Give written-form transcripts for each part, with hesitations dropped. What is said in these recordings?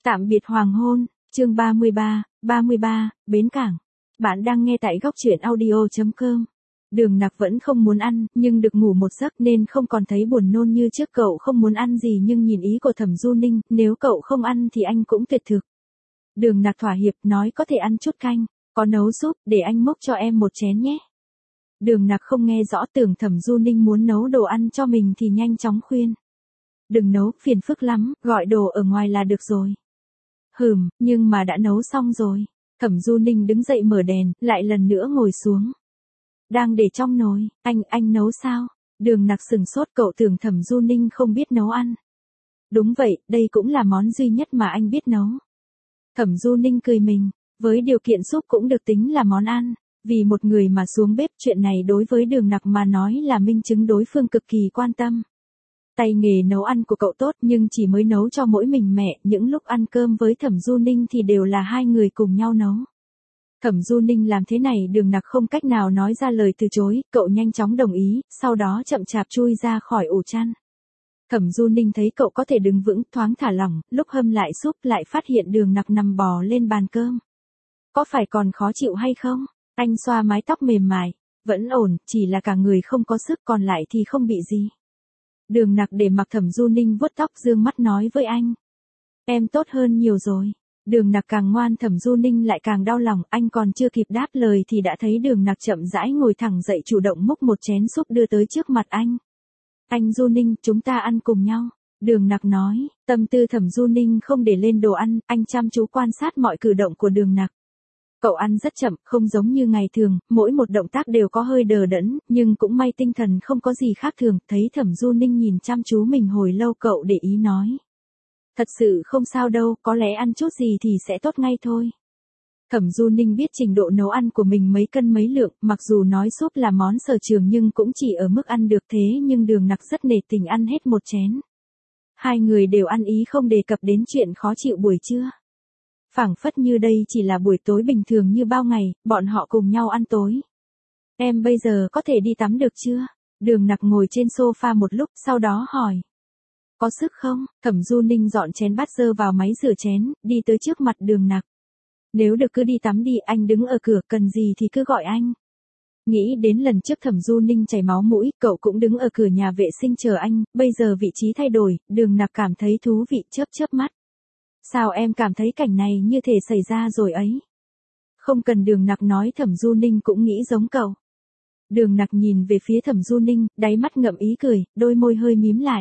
Tạm biệt hoàng hôn, chương 33, Bến Cảng. Bạn đang nghe tại góc truyện audio.com. Đường Nặc vẫn không muốn ăn, nhưng được ngủ một giấc nên không còn thấy buồn nôn như trước. Cậu không muốn ăn gì nhưng nhìn ý của Thẩm Du Ninh, nếu cậu không ăn thì anh cũng tuyệt thực. Đường Nặc thỏa hiệp nói có thể ăn chút canh, có nấu súp, để anh múc cho em một chén nhé. Đường Nặc không nghe rõ, tưởng Thẩm Du Ninh muốn nấu đồ ăn cho mình thì nhanh chóng khuyên. Đừng nấu, phiền phức lắm, gọi đồ ở ngoài là được rồi. Nhưng mà đã nấu xong rồi. Thẩm Du Ninh đứng dậy mở đèn, lại lần nữa ngồi xuống. Đang để trong nồi, anh nấu sao? Đường Nặc sừng sốt, cậu tưởng Thẩm Du Ninh không biết nấu ăn. Đúng vậy, đây cũng là món duy nhất mà anh biết nấu. Thẩm Du Ninh cười mình, với điều kiện súp cũng được tính là món ăn. Vì một người mà xuống bếp, chuyện này đối với Đường Nặc mà nói là minh chứng đối phương cực kỳ quan tâm. Tay nghề nấu ăn của cậu tốt nhưng chỉ mới nấu cho mỗi mình mẹ, những lúc ăn cơm với Thẩm Du Ninh thì đều là hai người cùng nhau nấu. Thẩm Du Ninh làm thế này Đường Nặc không cách nào nói ra lời từ chối, cậu nhanh chóng đồng ý, sau đó chậm chạp chui ra khỏi ổ chăn. Thẩm Du Ninh thấy cậu có thể đứng vững, thoáng thả lỏng, lúc hâm lại súp lại phát hiện Đường Nặc nằm bò lên bàn cơm. Có phải còn khó chịu hay không? Anh xoa mái tóc mềm mại, vẫn ổn, chỉ là cả người không có sức, còn lại thì không bị gì. Đường Nặc để mặc Thẩm Du Ninh vuốt tóc, dương mắt nói với anh. Em tốt hơn nhiều rồi. Đường Nặc càng ngoan, Thẩm Du Ninh lại càng đau lòng, anh còn chưa kịp đáp lời thì đã thấy Đường Nặc chậm rãi ngồi thẳng dậy, chủ động múc một chén súp đưa tới trước mặt anh. Anh Du Ninh, chúng ta ăn cùng nhau. Đường Nặc nói, tâm tư Thẩm Du Ninh không để lên đồ ăn, anh chăm chú quan sát mọi cử động của Đường Nặc. Cậu ăn rất chậm, không giống như ngày thường, mỗi một động tác đều có hơi đờ đẫn, nhưng cũng may tinh thần không có gì khác thường. Thấy Thẩm Du Ninh nhìn chăm chú mình hồi lâu, cậu để ý nói. Thật sự không sao đâu, có lẽ ăn chút gì thì sẽ tốt ngay thôi. Thẩm Du Ninh biết trình độ nấu ăn của mình mấy cân mấy lượng, mặc dù nói súp là món sở trường nhưng cũng chỉ ở mức ăn được thế, nhưng Đường Nặc rất nể tình ăn hết một chén. Hai người đều ăn ý không đề cập đến chuyện khó chịu buổi trưa. Phảng phất như đây chỉ là buổi tối bình thường như bao ngày, bọn họ cùng nhau ăn tối. Em bây giờ có thể đi tắm được chưa? Đường Nặc ngồi trên sofa một lúc, sau đó hỏi. Có sức không? Thẩm Du Ninh dọn chén bát dơ vào máy rửa chén, đi tới trước mặt Đường Nặc. Nếu được cứ đi tắm đi, anh đứng ở cửa, cần gì thì cứ gọi anh. Nghĩ đến lần trước Thẩm Du Ninh chảy máu mũi, cậu cũng đứng ở cửa nhà vệ sinh chờ anh, bây giờ vị trí thay đổi, Đường Nặc cảm thấy thú vị, chớp mắt. Sao em cảm thấy cảnh này như thể xảy ra rồi ấy? Không cần Đường Nặc nói, Thẩm Du Ninh cũng nghĩ giống cậu. Đường Nặc nhìn về phía Thẩm Du Ninh, đáy mắt ngậm ý cười, đôi môi hơi mím lại.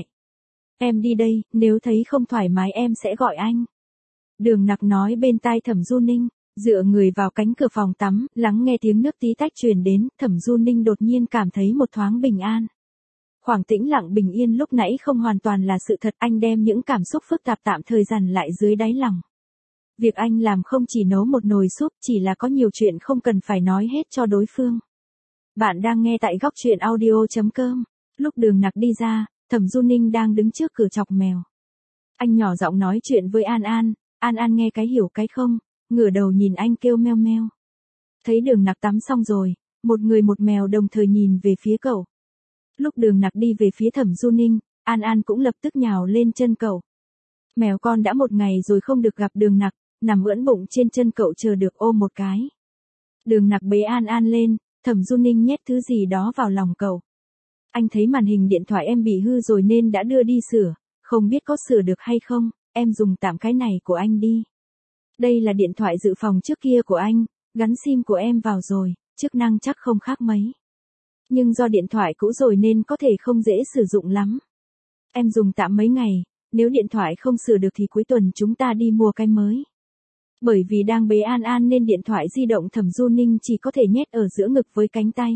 Em đi đây, nếu thấy không thoải mái em sẽ gọi anh. Đường Nặc nói bên tai Thẩm Du Ninh, dựa người vào cánh cửa phòng tắm, lắng nghe tiếng nước tí tách truyền đến, Thẩm Du Ninh đột nhiên cảm thấy một thoáng bình an. Khoảng tĩnh lặng bình yên lúc nãy không hoàn toàn là sự thật, anh đem những cảm xúc phức tạp tạm thời dằn lại dưới đáy lòng. Việc anh làm không chỉ nấu một nồi súp, chỉ là có nhiều chuyện không cần phải nói hết cho đối phương. Bạn đang nghe tại góc truyện audio.com. Lúc Đường Nặc đi ra, Thẩm Du Ninh đang đứng trước cửa chọc mèo. Anh nhỏ giọng nói chuyện với An An, An An nghe cái hiểu cái không, ngửa đầu nhìn anh kêu meo meo. Thấy Đường Nặc tắm xong rồi, một người một mèo đồng thời nhìn về phía cậu. Lúc Đường Nặc đi về phía Thẩm Du Ninh, An An cũng lập tức nhào lên chân cậu. Mèo con đã một ngày rồi không được gặp Đường Nặc, nằm ưỡn bụng trên chân cậu chờ được ôm một cái. Đường Nặc bế An An lên, Thẩm Du Ninh nhét thứ gì đó vào lòng cậu. Anh thấy màn hình điện thoại em bị hư rồi nên đã đưa đi sửa, không biết có sửa được hay không, em dùng tạm cái này của anh đi. Đây là điện thoại dự phòng trước kia của anh, gắn sim của em vào rồi, chức năng chắc không khác mấy. Nhưng do điện thoại cũ rồi nên có thể không dễ sử dụng lắm. Em dùng tạm mấy ngày, nếu điện thoại không sửa được thì cuối tuần chúng ta đi mua cái mới. Bởi vì đang bế An An nên điện thoại di động Thẩm Du Ninh chỉ có thể nhét ở giữa ngực với cánh tay.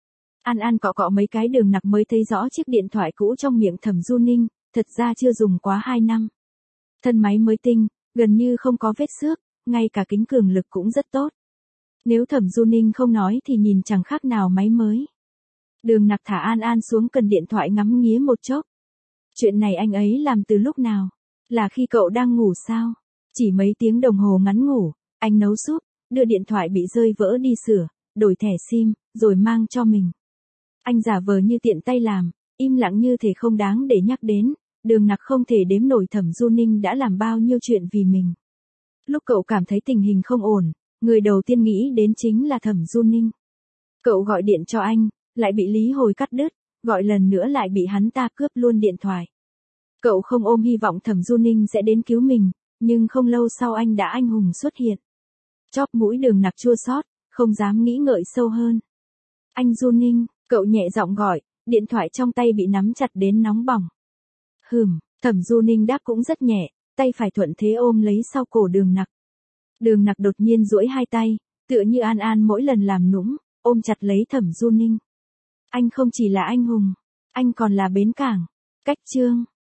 An An cọ cọ mấy cái, Đường Nặc mới thấy rõ chiếc điện thoại cũ trong miệng Thẩm Du Ninh, thật ra chưa dùng quá 2 năm. Thân máy mới tinh, gần như không có vết xước, ngay cả kính cường lực cũng rất tốt. Nếu Thẩm Du Ninh không nói thì nhìn chẳng khác nào máy mới. Đường Nặc thả An An xuống, cần điện thoại ngắm nghía một chốc. Chuyện này anh ấy làm từ lúc nào? Là khi cậu đang ngủ sao? Chỉ mấy tiếng đồng hồ ngắn ngủ, anh nấu súp, đưa điện thoại bị rơi vỡ đi sửa, đổi thẻ sim, rồi mang cho mình. Anh giả vờ như tiện tay làm, im lặng như thể không đáng để nhắc đến. Đường Nặc không thể đếm nổi Thẩm Du Ninh đã làm bao nhiêu chuyện vì mình. Lúc cậu cảm thấy tình hình không ổn, người đầu tiên nghĩ đến chính là Thẩm Du Ninh. Cậu gọi điện cho anh, lại bị Lý Hồi cắt đứt, gọi lần nữa lại bị hắn ta cướp luôn điện thoại. Cậu không ôm hy vọng Thẩm Du Ninh sẽ đến cứu mình, nhưng không lâu sau anh đã anh hùng xuất hiện. Chóp mũi Đường Nặc chua xót, không dám nghĩ ngợi sâu hơn. Anh Du Ninh, cậu nhẹ giọng gọi, điện thoại trong tay bị nắm chặt đến nóng bỏng. Thẩm Du Ninh đáp cũng rất nhẹ, tay phải thuận thế ôm lấy sau cổ Đường Nặc. Đường Nặc đột nhiên duỗi hai tay, tựa như An An mỗi lần làm nũng, ôm chặt lấy Thẩm Du Ninh. Anh không chỉ là anh hùng, anh còn là bến cảng. Cách chương